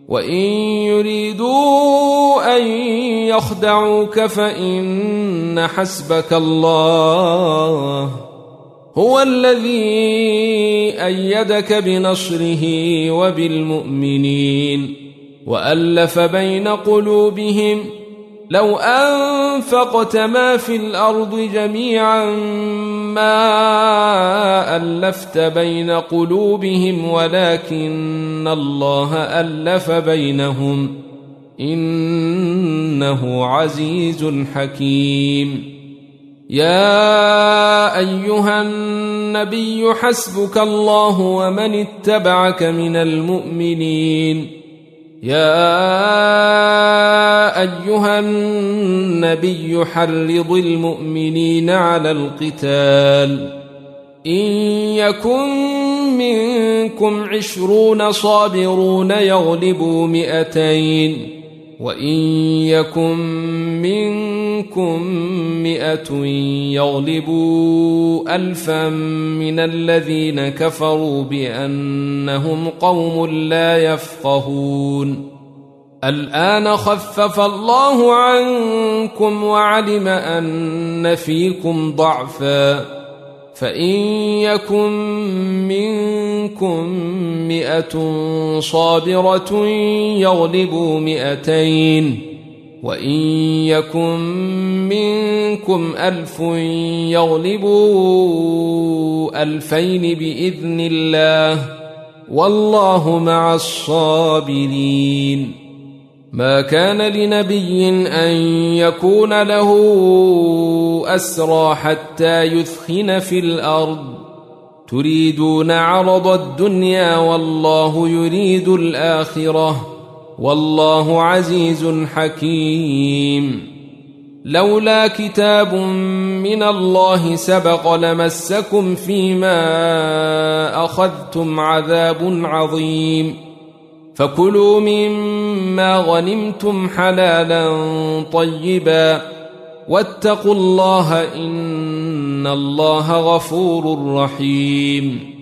وإن يريدوا أن يخدعوك فإن حسبك الله هو الذي أيدك بنصره وبالمؤمنين وألف بين قلوبهم لو أنفقت ما في الأرض جميعا ما ألفت بين قلوبهم ولكن الله ألف بينهم إنه عزيز حكيم. يا أيها النبي حسبك الله ومن اتبعك من المؤمنين. يا أيها النبي حرض المؤمنين على القتال إن يكن منكم 20 صابرون يغلبوا 200 وإن يكن منكم 100 يغلبوا 1000 من الذين كفروا بأنهم قوم لا يفقهون. الآن خفف الله عنكم وعلم أن فيكم ضعفا فإن يكن منكم 100 صابرة يغلبوا 200 وإن يكن منكم 1000 يغلبوا 2000 بإذن الله والله مع الصابرين. ما كان لنبي أن يكون له أسرى حتى يثخن في الأرض تريدون عرض الدنيا والله يريد الآخرة والله عزيز حكيم. لولا كتاب من الله سبق لمسكم فيما أخذتم عذاب عظيم فكلوا مما غنمتم حلالا طيبا واتقوا الله إن الله غفور رحيم.